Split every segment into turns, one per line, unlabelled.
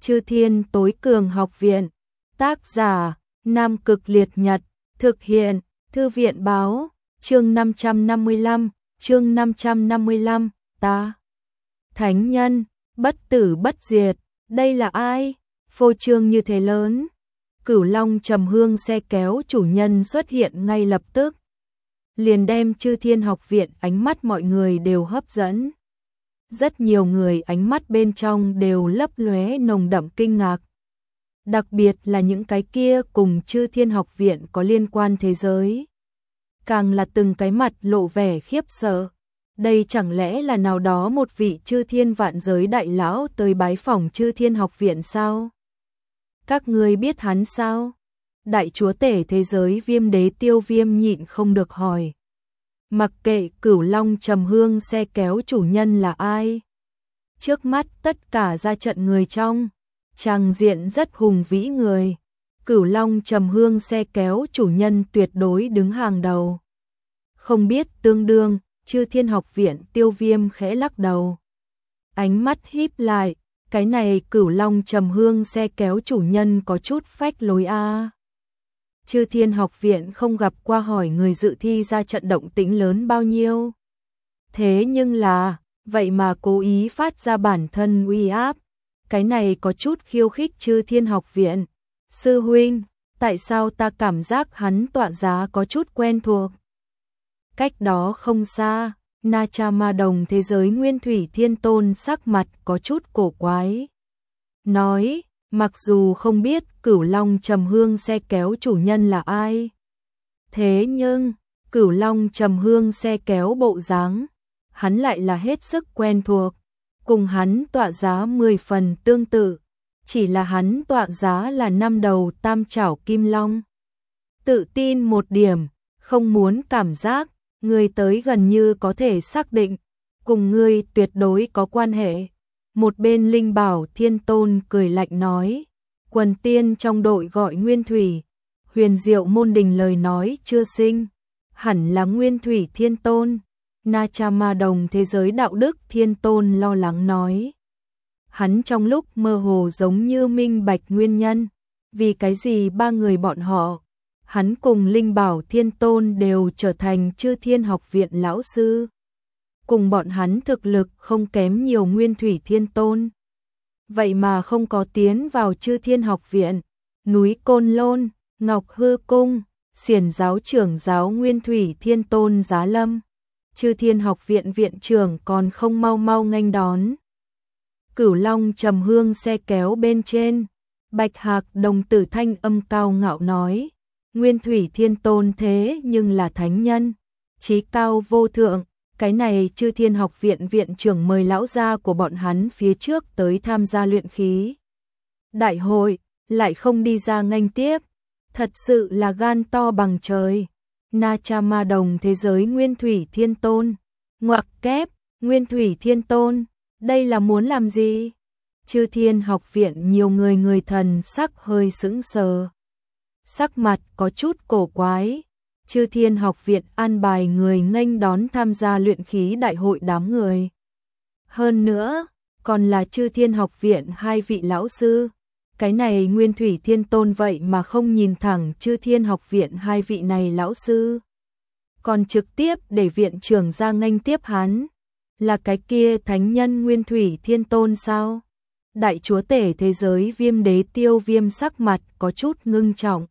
Chư Thiên Tối Cường Học Viện. Tác giả: Nam Cực Liệt Nhật. Thực hiện: Thư viện báo. Chương 555. Ta Thánh nhân, bất tử bất diệt. Đây là ai? Phô trương như thế lớn. Cửu Long Trầm Hương xe kéo chủ nhân xuất hiện ngay lập tức, liền đem Chư Thiên Học Viện ánh mắt mọi người đều hấp dẫn. Rất nhiều người ánh mắt bên trong đều lấp lóe nồng đậm kinh ngạc. Đặc biệt là những cái kia cùng Chư Thiên Học Viện có liên quan thế giới. Càng là từng cái mặt lộ vẻ khiếp sợ. Đây chẳng lẽ là nào đó một vị Chư Thiên vạn giới đại lão tới bái phỏng Chư Thiên Học Viện sao? Các ngươi biết hắn sao? Đại chúa tể thế giới Viêm Đế Tiêu Viêm nhịn không được hỏi. Mặc kệ Cửu Long Trầm Hương xe kéo chủ nhân là ai, trước mắt tất cả ra trận người trong tràng diện rất hùng vĩ người, Cửu Long Trầm Hương xe kéo chủ nhân tuyệt đối đứng hàng đầu. Không biết tương đương, Chư Thiên Học Viện Tiêu Viêm khẽ lắc đầu. Ánh mắt híp lại, cái này Cửu Long Trầm Hương xe kéo chủ nhân có chút phách lối a. Chư Thiên Học Viện không gặp qua hỏi người dự thi ra trận động tĩnh lớn bao nhiêu. Thế nhưng là, vậy mà cố ý phát ra bản thân uy áp. Cái này có chút khiêu khích Chư Thiên Học Viện. Sư huynh, tại sao ta cảm giác hắn tọa giá có chút quen thuộc? Cách đó không xa, Na Cha Ma Đồng thế giới Nguyên Thủy Thiên Tôn sắc mặt có chút cổ quái. Nói, mặc dù không biết Cửu Long Trầm Hương xe kéo chủ nhân là ai, thế nhưng Cửu Long Trầm Hương xe kéo bộ dáng, hắn lại là hết sức quen thuộc, cùng hắn tọa giá 10 phần tương tự, chỉ là hắn tọa giá là 5 đầu tam trảo kim long. Tự tin một điểm, không muốn cảm giác, người tới gần như có thể xác định, cùng ngươi tuyệt đối có quan hệ. Một bên Linh Bảo Thiên Tôn cười lạnh nói, quần tiên trong đội gọi Nguyên Thủy, Huyền Diệu Môn Đình lời nói chưa sinh, hẳn là Nguyên Thủy Thiên Tôn. Na Cha Ma Đồng thế giới Đạo Đức Thiên Tôn lo lắng nói. Hắn trong lúc mơ hồ giống như minh bạch nguyên nhân, vì cái gì ba người bọn họ, hắn cùng Linh Bảo Thiên Tôn đều trở thành Chư Thiên Học Viện lão sư. Cùng bọn hắn thực lực không kém nhiều Nguyên Thủy Thiên Tôn. Vậy mà không có tiến vào Chư Thiên Học Viện. Núi Côn Lôn, Ngọc Hư Cung, Xiển giáo trưởng giáo Nguyên Thủy Thiên Tôn giá lâm. Chư Thiên Học Viện viện trưởng còn không mau mau nghênh đón. Cửu Long Trầm Hương xe kéo bên trên, Bạch Hạc Đồng Tử thanh âm cao ngạo nói, Nguyên Thủy Thiên Tôn thế nhưng là thánh nhân, chí cao vô thượng. Cái này Chư Thiên Học Viện viện trưởng mời lão gia của bọn hắn phía trước tới tham gia luyện khí đại hội, lại không đi ra nghênh tiếp, thật sự là gan to bằng trời. Na Cha Ma Đồng thế giới Nguyên Thủy Thiên Tôn, ngoặc kép, Nguyên Thủy Thiên Tôn, đây là muốn làm gì? Chư Thiên Học Viện nhiều người thần sắc hơi sững sờ, sắc mặt có chút cổ quái. Chư Thiên Học Viện an bài người nghênh đón tham gia luyện khí đại hội đám người. Hơn nữa, còn là Chư Thiên Học Viện hai vị lão sư. Cái này Nguyên Thủy Thiên Tôn vậy mà không nhìn thẳng Chư Thiên Học Viện hai vị này lão sư, còn trực tiếp để viện trưởng ra nghênh tiếp hắn. Là cái kia thánh nhân Nguyên Thủy Thiên Tôn sao? Đại chúa tể thế giới Viêm Đế Tiêu Viêm sắc mặt có chút ngưng trọng.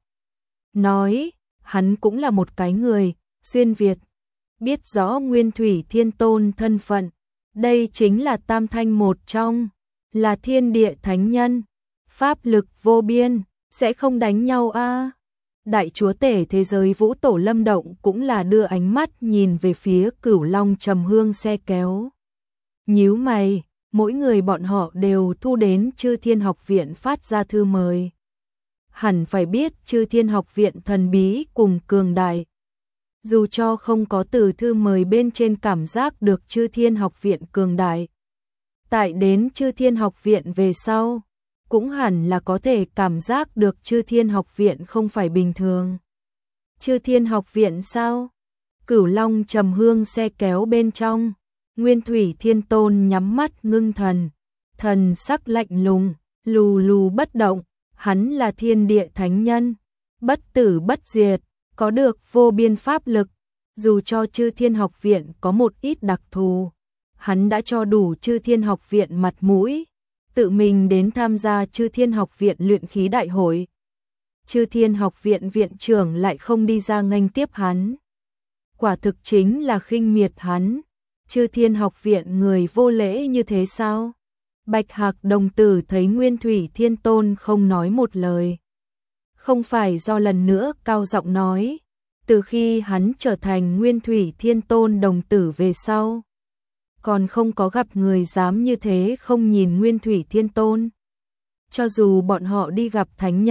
Nói, hắn cũng là một cái người xuyên Việt, biết rõ Nguyên Thủy Thiên Tôn thân phận, đây chính là tam thanh một trong, là thiên địa thánh nhân, pháp lực vô biên, sẽ không đánh nhau a. Đại chúa tể thế giới Vũ Tổ Lâm Động cũng là đưa ánh mắt nhìn về phía Cửu Long Trầm Hương xe kéo. Nhíu mày, mỗi người bọn họ đều thu đến Chư Thiên Học Viện phát ra thư mời. Hẳn phải biết Chư Thiên Học Viện thần bí cùng cường đại. Dù cho không có từ thư mời bên trên cảm giác được Chư Thiên Học Viện cường đại, tại đến Chư Thiên Học Viện về sau, cũng hẳn là có thể cảm giác được Chư Thiên Học Viện không phải bình thường. Chư Thiên Học Viện sao? Cửu Long Trầm Hương xe kéo bên trong, Nguyên Thủy Thiên Tôn nhắm mắt ngưng thần, thần sắc lạnh lùng, lù lù bất động, hắn là thiên địa thánh nhân, bất tử bất diệt, có được vô biên pháp lực, dù cho Chư Thiên Học Viện có một ít đặc thù, hắn đã cho đủ Chư Thiên Học Viện mặt mũi, tự mình đến tham gia Chư Thiên Học Viện luyện khí đại hội. Chư Thiên Học Viện viện trưởng lại không đi ra nghênh tiếp hắn. Quả thực chính là khinh miệt hắn. Chư Thiên Học Viện người vô lễ như thế sao? Bạch Hạc đồng tử thấy Nguyên Thủy Thiên Tôn không nói một lời. Không phải do lần nữa cao giọng nói, từ khi hắn trở thành Nguyên Thủy Thiên Tôn đồng tử về sau, còn không có gặp người dám như thế không nhìn Nguyên Thủy Thiên Tôn. Cho dù bọn họ đi gặp thánh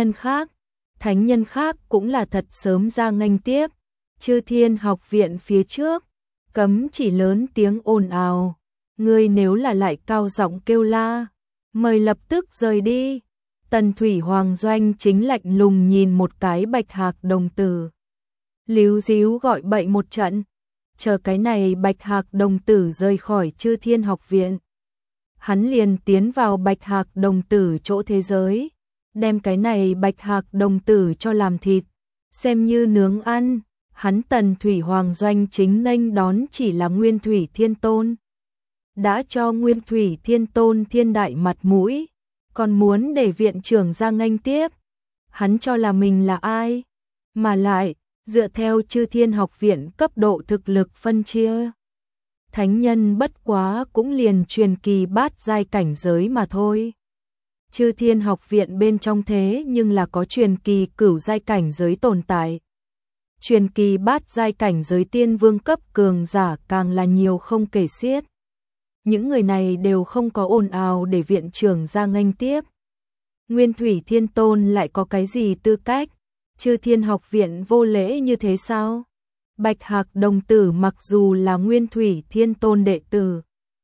nhân khác cũng là thật sớm ra nghênh tiếp. Chư Thiên Học Viện phía trước, cấm chỉ lớn tiếng ồn ào, ngươi nếu là lại cao giọng kêu la, mời lập tức rời đi. Tần Thủy Hoàng Doanh chính lạnh lùng nhìn một cái Bạch Hạc đồng tử. Líu díu gọi bậy một trận, chờ cái này Bạch Hạc đồng tử rời khỏi Chư Thiên Học Viện. Hắn liền tiến vào Bạch Hạc đồng tử chỗ thế giới, đem cái này Bạch Hạc đồng tử cho làm thịt, xem như nướng ăn. Hắn Tần Thủy Hoàng Doanh chính nghênh đón chỉ là Nguyên Thủy Thiên Tôn. Đã cho Nguyên Thủy Thiên Tôn thiên đại mặt mũi, còn muốn để viện trưởng ra nghênh tiếp. Hắn cho là mình là ai? Mà lại, dựa theo Chư Thiên Học Viện cấp độ thực lực phân chia, thánh nhân bất quá cũng liền truyền kỳ bát giai cảnh giới mà thôi. Chư Thiên Học Viện bên trong thế nhưng là có truyền kỳ cửu giai cảnh giới tồn tại. Truyền kỳ bát giai cảnh giới tiên vương cấp cường giả càng là nhiều không kể xiết. Những người này đều không có ồn ào để viện trưởng ra nghênh tiếp. Nguyên Thủy Thiên Tôn lại có cái gì tư cách? Chư Thiên Học Viện vô lễ như thế sao? Bạch Hạc đồng tử mặc dù là Nguyên Thủy Thiên Tôn đệ tử,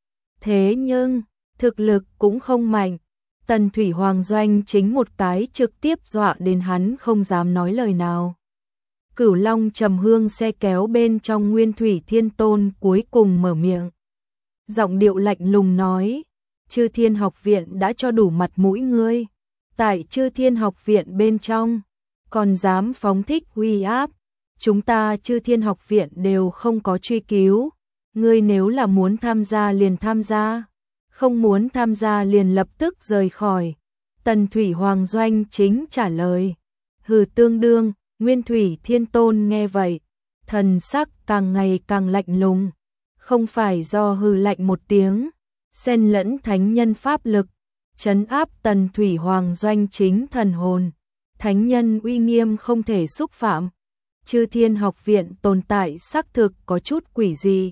thế nhưng thực lực cũng không mạnh. Tần Thủy Hoàng Doanh chính một cái trực tiếp dọa đến hắn không dám nói lời nào. Cửu Long trầm hương xe kéo bên trong Nguyên Thủy Thiên Tôn cuối cùng mở miệng. Giọng điệu lạnh lùng nói, Chư Thiên Học Viện đã cho đủ mặt mũi ngươi, tại Chư Thiên Học Viện bên trong, còn dám phóng thích uy áp, chúng ta Chư Thiên Học Viện đều không có truy cứu, ngươi nếu là muốn tham gia liền tham gia, không muốn tham gia liền lập tức rời khỏi. Tần Thủy Hoàng Doanh chính trả lời, hừ tương đương. Nguyên Thủy Thiên Tôn nghe vậy, thần sắc càng ngày càng lạnh lùng, không phải do hừ lạnh một tiếng, xen lẫn thánh nhân pháp lực, trấn áp Tần Thủy Hoàng Doanh chính thần hồn, thánh nhân uy nghiêm không thể xúc phạm. Chư Thiên Học Viện tồn tại xác thực có chút quỷ dị.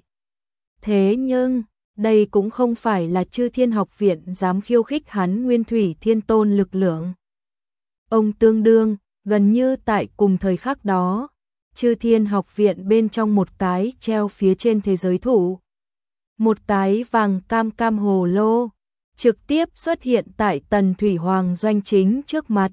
Thế nhưng, đây cũng không phải là Chư Thiên Học Viện dám khiêu khích hắn Nguyên Thủy Thiên Tôn lực lượng. Ông tương đương, gần như tại cùng thời khắc đó, Chư Thiên Học Viện bên trong một cái treo phía trên thế giới thủ. Một cái vàng cam cam hồ lô, trực tiếp xuất hiện tại Tần Thủy Hoàng Doanh chính trước mặt.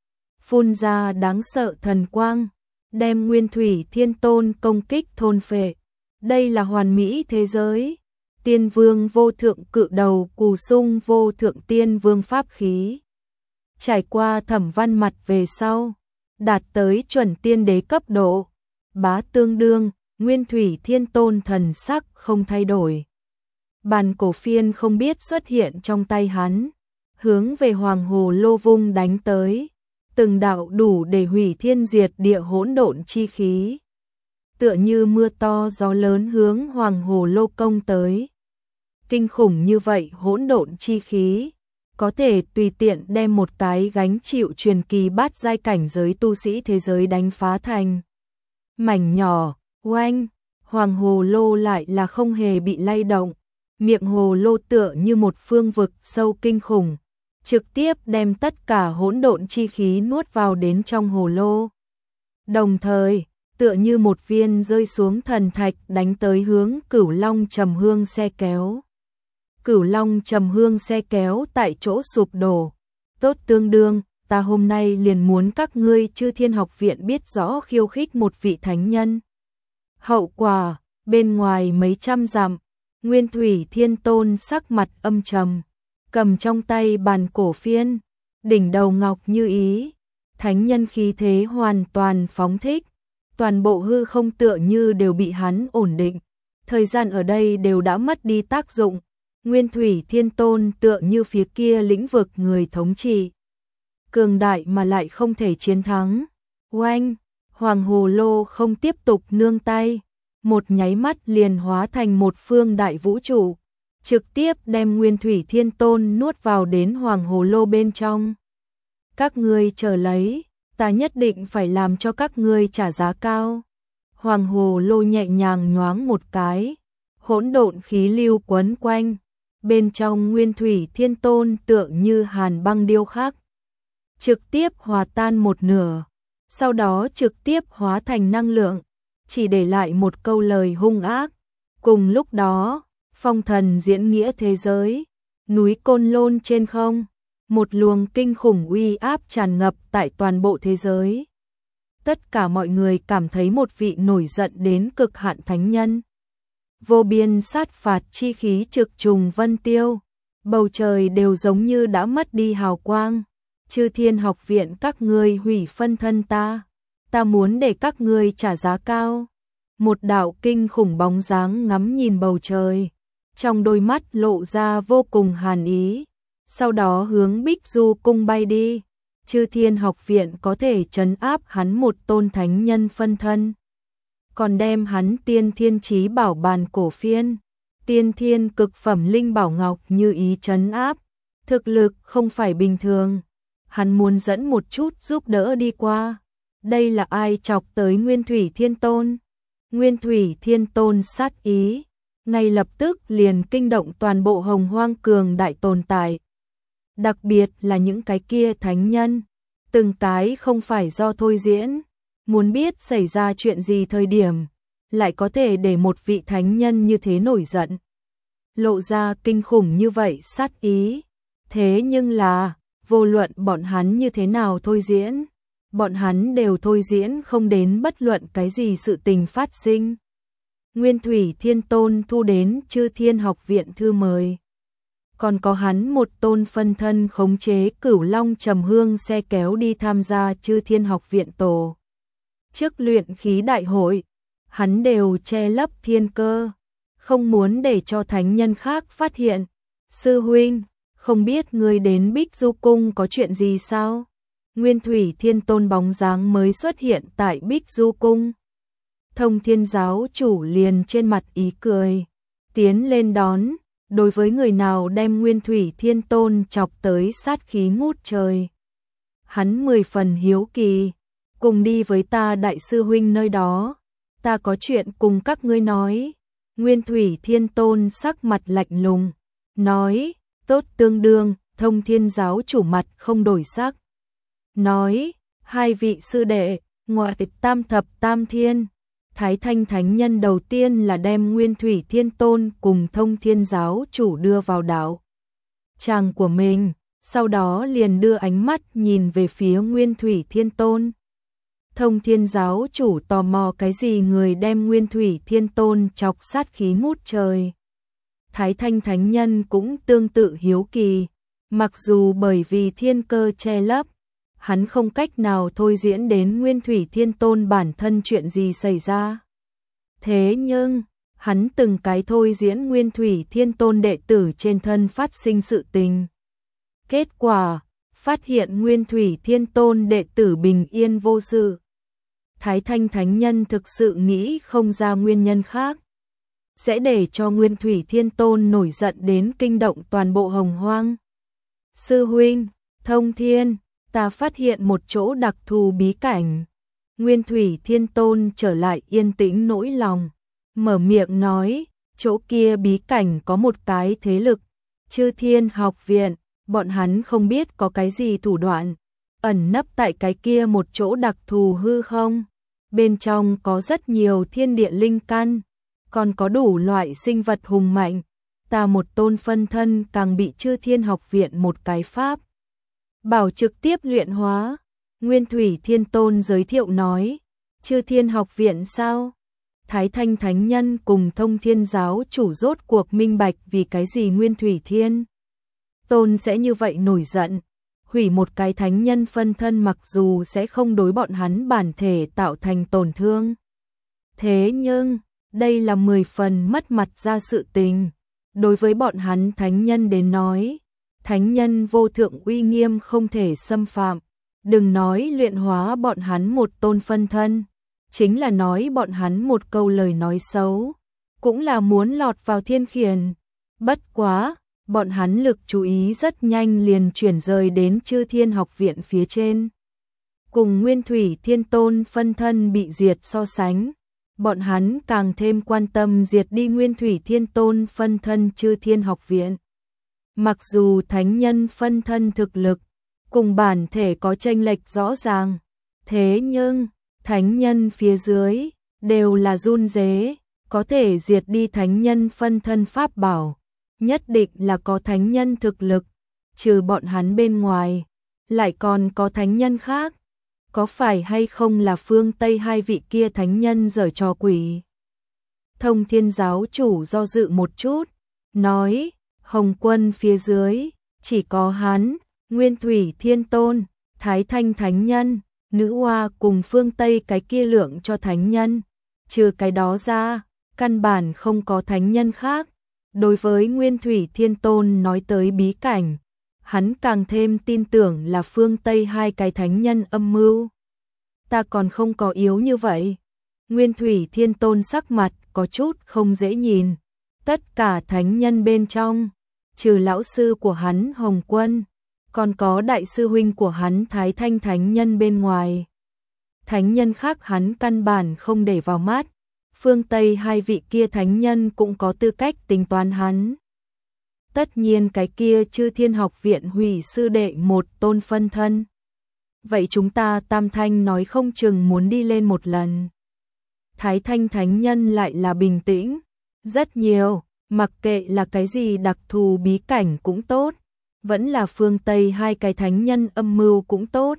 Phun ra đáng sợ thần quang, đem Nguyên Thủy Thiên Tôn công kích thôn phệ. Đây là hoàn mỹ thế giới. Tiên vương vô thượng cự đầu cù sung vô thượng tiên vương pháp khí. Trải qua thẩm văn mặt về sau, đạt tới chuẩn tiên đế cấp độ, bá tương đương, Nguyên Thủy Thiên Tôn thần sắc không thay đổi. Bàn cổ phiên không biết xuất hiện trong tay hắn, hướng về Hoàng Hồ Lô vung đánh tới, từng đạo đủ để hủy thiên diệt địa hỗn độn chi khí. Tựa như mưa to gió lớn hướng Hoàng Hồ Lô công tới. Kinh khủng như vậy hỗn độn chi khí, có thể tùy tiện đem một cái gánh chịu truyền kỳ bát giai cảnh giới tu sĩ thế giới đánh phá thành mảnh nhỏ. Oanh, Hoàng Hồ Lô lại là không hề bị lay động, miệng hồ lô tựa như một phương vực sâu kinh khủng, trực tiếp đem tất cả hỗn độn chi khí nuốt vào đến trong hồ lô. Đồng thời, tựa như một viên rơi xuống thần thạch đánh tới hướng Cửu Long trầm hương xe kéo. Cửu Long trầm hương xe kéo tại chỗ sụp đổ. Tốt tương đương, ta hôm nay liền muốn các ngươi Chư Thiên Học Viện biết rõ khiêu khích một vị thánh nhân. Hậu quả, bên ngoài mấy trăm dặm, Nguyên Thủy Thiên Tôn sắc mặt âm trầm, cầm trong tay bàn cổ phiên, đỉnh đầu ngọc như ý, thánh nhân khí thế hoàn toàn phóng thích, toàn bộ hư không tựa như đều bị hắn ổn định, thời gian ở đây đều đã mất đi tác dụng, Nguyên Thủy Thiên Tôn tựa như phía kia lĩnh vực người thống trị, cường đại mà lại không thể chiến thắng. Oanh, Hoàng Hồ Lô không tiếp tục nương tay, một nháy mắt liền hóa thành một phương đại vũ trụ, trực tiếp đem Nguyên Thủy Thiên Tôn nuốt vào đến Hoàng Hồ Lô bên trong. Các ngươi chờ lấy, ta nhất định phải làm cho các ngươi trả giá cao. Hoàng Hồ Lô nhẹ nhàng nhoáng một cái, hỗn độn khí lưu quấn quanh, bên trong Nguyên Thủy Thiên Tôn tựa như hàn băng điêu khắc, trực tiếp hòa tan một nửa, sau đó trực tiếp hóa thành năng lượng, chỉ để lại một câu lời hung ác. Cùng lúc đó, phong thần diễn nghĩa thế giới, núi Côn Lôn trên không, một luồng kinh khủng uy áp tràn ngập tại toàn bộ thế giới. Tất cả mọi người cảm thấy một vị nổi giận đến cực hạn thánh nhân. Vô biên sát phạt chi khí trực trùng vân tiêu, bầu trời đều giống như đã mất đi hào quang. Chư Thiên Học Viện các ngươi hủy phân thân ta muốn để các ngươi trả giá cao. Một đạo kinh khủng bóng dáng ngắm nhìn bầu trời, trong đôi mắt lộ ra vô cùng hàn ý, sau đó hướng Bích Du cung bay đi. Chư Thiên Học Viện có thể trấn áp hắn một tôn thánh nhân phân thân, còn đem hắn tiên thiên chí bảo bàn cổ phiên, tiên thiên cực phẩm linh bảo ngọc như ý trấn áp, thực lực không phải bình thường. Hắn muốn dẫn một chút giúp đỡ đi qua. Đây là ai chọc tới Nguyên Thủy Thiên Tôn? Nguyên Thủy Thiên Tôn sát ý, ngay lập tức liền kinh động toàn bộ Hồng Hoang cường đại tồn tại. Đặc biệt là những cái kia thánh nhân, từng cái không phải do thôi diễn, muốn biết xảy ra chuyện gì thời điểm, lại có thể để một vị thánh nhân như thế nổi giận, lộ ra kinh khủng như vậy sát ý. Thế nhưng là, vô luận bọn hắn như thế nào thôi diễn, bọn hắn đều thôi diễn không đến bất luận cái gì sự tình phát sinh. Nguyên Thủy Thiên Tôn thu đến Chư Thiên Học Viện thư mời, còn có hắn một tôn phân thân khống chế Cửu Long Trầm Hương xe kéo đi tham gia Chư Thiên Học Viện tổ chức luyện khí đại hội, hắn đều che lấp thiên cơ, không muốn để cho thánh nhân khác phát hiện. Sư huynh, không biết ngươi đến Bích Du cung có chuyện gì sao? Nguyên Thủy Thiên Tôn bóng dáng mới xuất hiện tại Bích Du cung. Thông Thiên giáo chủ liền trên mặt ý cười, tiến lên đón. Đối với người nào đem Nguyên Thủy Thiên Tôn chọc tới sát khí ngút trời, hắn 10 phần hiếu kỳ. Cùng đi với ta đại sư huynh nơi đó, ta có chuyện cùng các ngươi nói. Nguyên Thủy Thiên Tôn sắc mặt lạnh lùng, nói, tốt tương đương. Thông Thiên giáo chủ mặt không đổi sắc, nói, hai vị sư đệ, ngoại tịch tam thập tam thiên. Thái Thanh Thánh Nhân đầu tiên là đem Nguyên Thủy Thiên Tôn cùng Thông Thiên giáo chủ đưa vào đạo tràng của mình, sau đó liền đưa ánh mắt nhìn về phía Nguyên Thủy Thiên Tôn. Thông Thiên giáo chủ tò mò cái gì người đem Nguyên Thủy Thiên Tôn chọc sát khí ngút trời. Thái Thanh Thánh Nhân cũng tương tự hiếu kỳ, mặc dù bởi vì thiên cơ che lấp, hắn không cách nào thôi diễn đến Nguyên Thủy Thiên Tôn bản thân chuyện gì xảy ra. Thế nhưng, hắn từng cái thôi diễn Nguyên Thủy Thiên Tôn đệ tử trên thân phát sinh sự tình. Kết quả, phát hiện Nguyên Thủy Thiên Tôn đệ tử bình yên vô sự. Thái Thanh Thánh Nhân thực sự nghĩ không ra nguyên nhân khác, sẽ để cho Nguyên Thủy Thiên Tôn nổi giận đến kinh động toàn bộ Hồng Hoang. Sư huynh, Thông Thiên, ta phát hiện một chỗ đặc thù bí cảnh. Nguyên Thủy Thiên Tôn trở lại yên tĩnh nỗi lòng, mở miệng nói, chỗ kia bí cảnh có một cái thế lực, Chư Thiên Học Viện, bọn hắn không biết có cái gì thủ đoạn, ẩn nấp tại cái kia một chỗ đặc thù hư không. Bên trong có rất nhiều thiên địa linh căn, còn có đủ loại sinh vật hùng mạnh. Ta một tôn phân thân càng bị Chư Thiên Học Viện một cái pháp bảo trực tiếp luyện hóa. Nguyên Thủy Thiên Tôn giới thiệu nói, Chư Thiên Học Viện sao? Thái Thanh Thánh Nhân cùng Thông Thiên giáo chủ rốt cuộc minh bạch vì cái gì Nguyên Thủy Thiên Tôn sẽ như vậy nổi giận. hủy một cái thánh nhân phân thân mặc dù sẽ không đối bọn hắn bản thể tạo thành tổn thương. Thế nhưng, đây là 10 phần mất mặt ra sự tình. Đối với bọn hắn thánh nhân đến nói, thánh nhân vô thượng uy nghiêm không thể xâm phạm. Đừng nói luyện hóa bọn hắn một tôn phân thân, chính là nói bọn hắn một câu lời nói xấu, cũng là muốn lọt vào thiên khiển. Bất quá, bọn hắn lực chú ý rất nhanh liền chuyển rời đến Chư Thiên Học Viện phía trên. Cùng Nguyên Thủy Thiên Tôn phân thân bị diệt so sánh, bọn hắn càng thêm quan tâm diệt đi Nguyên Thủy Thiên Tôn phân thân Chư Thiên Học Viện. Mặc dù thánh nhân phân thân thực lực cùng bản thể có chênh lệch rõ ràng, thế nhưng thánh nhân phía dưới đều là run rế, có thể diệt đi thánh nhân phân thân pháp bảo, nhất định là có thánh nhân thực lực, trừ bọn hắn bên ngoài, lại còn có thánh nhân khác. Có phải hay không là phương Tây hai vị kia thánh nhân giở trò quỷ? Thông Thiên giáo chủ do dự một chút, nói, Hồng Quân phía dưới, chỉ có hắn, Nguyên Thủy Thiên Tôn, Thái Thanh Thánh Nhân, Nữ Hoa cùng phương Tây cái kia lượng cho thánh nhân. Trừ cái đó ra, căn bản không có thánh nhân khác. Đối với Nguyên Thủy Thiên Tôn nói tới bí cảnh, hắn càng thêm tin tưởng là phương Tây hai cái thánh nhân âm mưu. Ta còn không có yếu như vậy. Nguyên Thủy Thiên Tôn sắc mặt có chút không dễ nhìn. Tất cả thánh nhân bên trong, trừ lão sư của hắn Hồng Quân, còn có đại sư huynh của hắn Thái Thanh Thánh Nhân bên ngoài. Thánh nhân khác hắn căn bản không để vào mắt. Phương Tây hai vị kia thánh nhân cũng có tư cách tính toán hắn. Tất nhiên cái kia Chư Thiên Học Viện hủy sư đệ một tôn phân thân. Vậy chúng ta Tam Thanh nói không chừng muốn đi lên một lần. Thái Thanh Thánh Nhân lại là bình tĩnh. Rất nhiều, mặc kệ là cái gì đặc thù bí cảnh cũng tốt, vẫn là phương Tây hai cái thánh nhân âm mưu cũng tốt.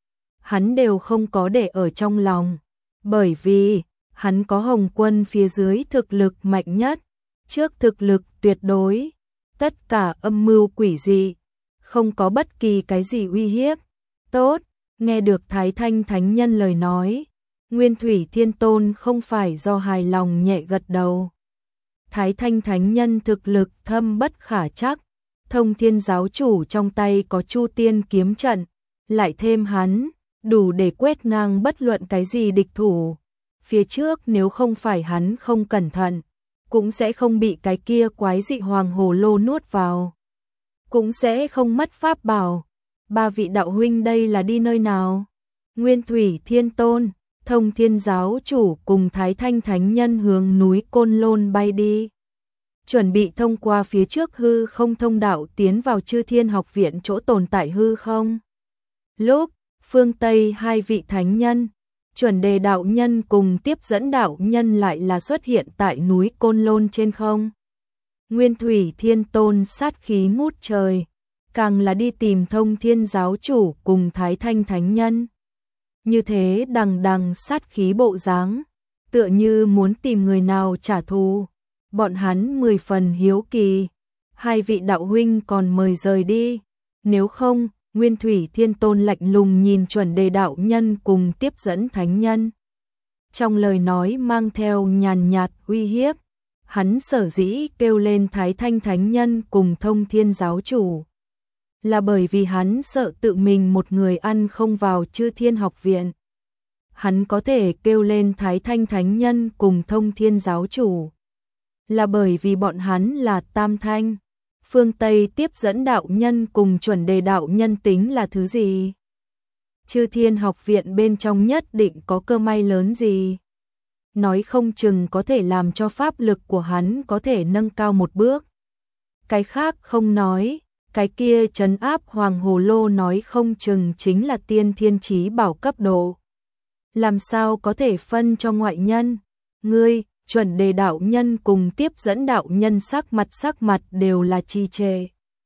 Hắn đều không có để ở trong lòng, bởi vì hắn có Hồng Quân phía dưới thực lực mạnh nhất, trước thực lực tuyệt đối, tất cả âm mưu quỷ dị, không có bất kỳ cái gì uy hiếp. Tốt, nghe được Thái Thanh Thánh Nhân lời nói, Nguyên Thủy Thiên Tôn không phải do hài lòng nhẹ gật đầu. Thái Thanh Thánh Nhân thực lực thâm bất khả trắc, Thông Thiên giáo chủ trong tay có Chu Tiên kiếm trận, lại thêm hắn, đủ để quét ngang bất luận cái gì địch thủ. Phía trước nếu không phải hắn không cẩn thận, cũng sẽ không bị cái kia quái dị hoàng hồ lô nuốt vào, cũng sẽ không mất pháp bảo. Ba vị đạo huynh đây là đi nơi nào? Nguyên Thủy Thiên Tôn, Thông Thiên giáo chủ cùng Thái Thanh Thánh Nhân hướng núi Côn Lôn bay đi, chuẩn bị thông qua phía trước hư không thông đạo tiến vào Chư Thiên Học Viện chỗ tồn tại hư không. Lúc phương Tây hai vị thánh nhân, Chuẩn Đề đạo nhân cùng Tiếp Dẫn đạo nhân lại là xuất hiện tại núi Côn Lôn trên không. Nguyên Thủy Thiên Tôn sát khí ngút trời, càng là đi tìm Thông Thiên giáo chủ cùng Thái Thanh Thánh Nhân. Như thế đằng đằng sát khí bộ dáng, tựa như muốn tìm người nào trả thù. Bọn hắn 10 phần hiếu kỳ, hai vị đạo huynh còn mời rời đi, nếu không. Nguyên Thủy Thiên Tôn lạnh lùng nhìn Chuẩn Đề đạo nhân cùng Tiếp Dẫn thánh nhân. Trong lời nói mang theo nhàn nhạt uy hiếp, hắn sở dĩ kêu lên Thái Thanh Thánh Nhân cùng Thông Thiên giáo chủ, là bởi vì hắn sợ tự mình một người ăn không vào Chư Thiên Học Viện. Hắn có thể kêu lên Thái Thanh Thánh Nhân cùng Thông Thiên giáo chủ, là bởi vì bọn hắn là Tam Thanh. Phương Tây Tiếp Dẫn đạo nhân cùng Chuẩn Đề đạo nhân tính là thứ gì? Chư Thiên Học Viện bên trong nhất định có cơ may lớn gì? Nói không chừng có thể làm cho pháp lực của hắn có thể nâng cao một bước. Cái khác không nói, cái kia trấn áp Hoàng Hồ Lô nói không chừng chính là tiên thiên chí bảo cấp độ. Làm sao có thể phân cho ngoại nhân? Ngươi, Chuẩn Đề đạo nhân cùng Tiếp Dẫn đạo nhân sắc mặt đều là trì trệ.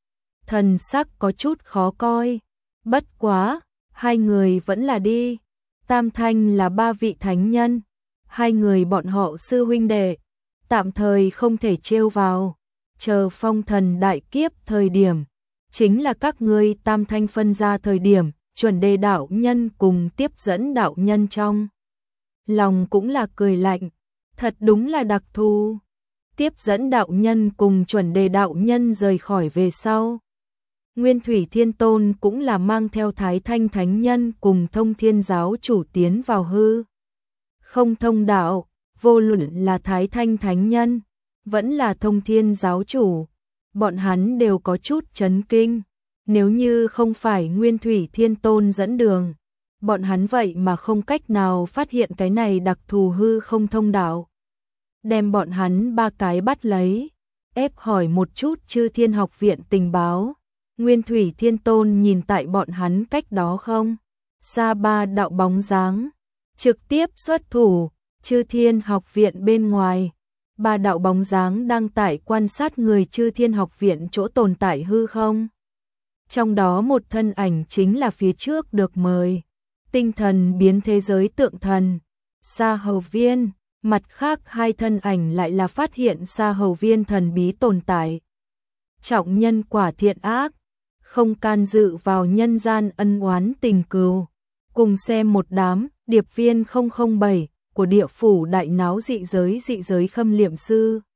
Thần sắc có chút khó coi. Bất quá, hai người vẫn là đi. Tam Thanh là ba vị thánh nhân, hai người bọn họ sư huynh đệ, tạm thời không thể trêu vào. Chờ phong thần đại kiếp thời điểm, chính là các ngươi tam thanh phân ra thời điểm, chuẩn đề đạo nhân cùng tiếp dẫn đạo nhân trong. Lòng cũng là cười lạnh, thật đúng là đặc thù. Tiếp dẫn đạo nhân cùng chuẩn đề đạo nhân rời khỏi về sau. Nguyên Thủy Thiên Tôn cũng là mang theo Thái Thanh Thánh Nhân cùng Thông Thiên Giáo chủ tiến vào hư. Không thông đạo, vô luận là Thái Thanh Thánh Nhân, vẫn là Thông Thiên Giáo chủ, bọn hắn đều có chút chấn kinh. Nếu như không phải Nguyên Thủy Thiên Tôn dẫn đường, bọn hắn vậy mà không cách nào phát hiện cái này đặc thù hư không thông đạo. Đem bọn hắn ba cái bắt lấy, ép hỏi một chút Chư Thiên Học Viện tình báo. Nguyên Thủy Thiên Tôn nhìn tại bọn hắn cách đó không xa ba đạo bóng dáng, trực tiếp xuất thủ. Chư Thiên Học Viện bên ngoài, ba đạo bóng dáng đang tại quan sát người Chư Thiên Học Viện chỗ tồn tại hư không. Trong đó một thân ảnh chính là phía trước được mời tinh thần biến thế giới tượng thần Sa Hầu Viên, mặt khác hai thân ảnh lại là phát hiện Sa Hầu Viên thần bí tồn tại. Trọng nhân quả thiện ác, không can dự vào nhân gian ân oán tình cừu. Cùng xem một đám điệp viên 007 của địa phủ đại náo dị giới khâm liệm sư.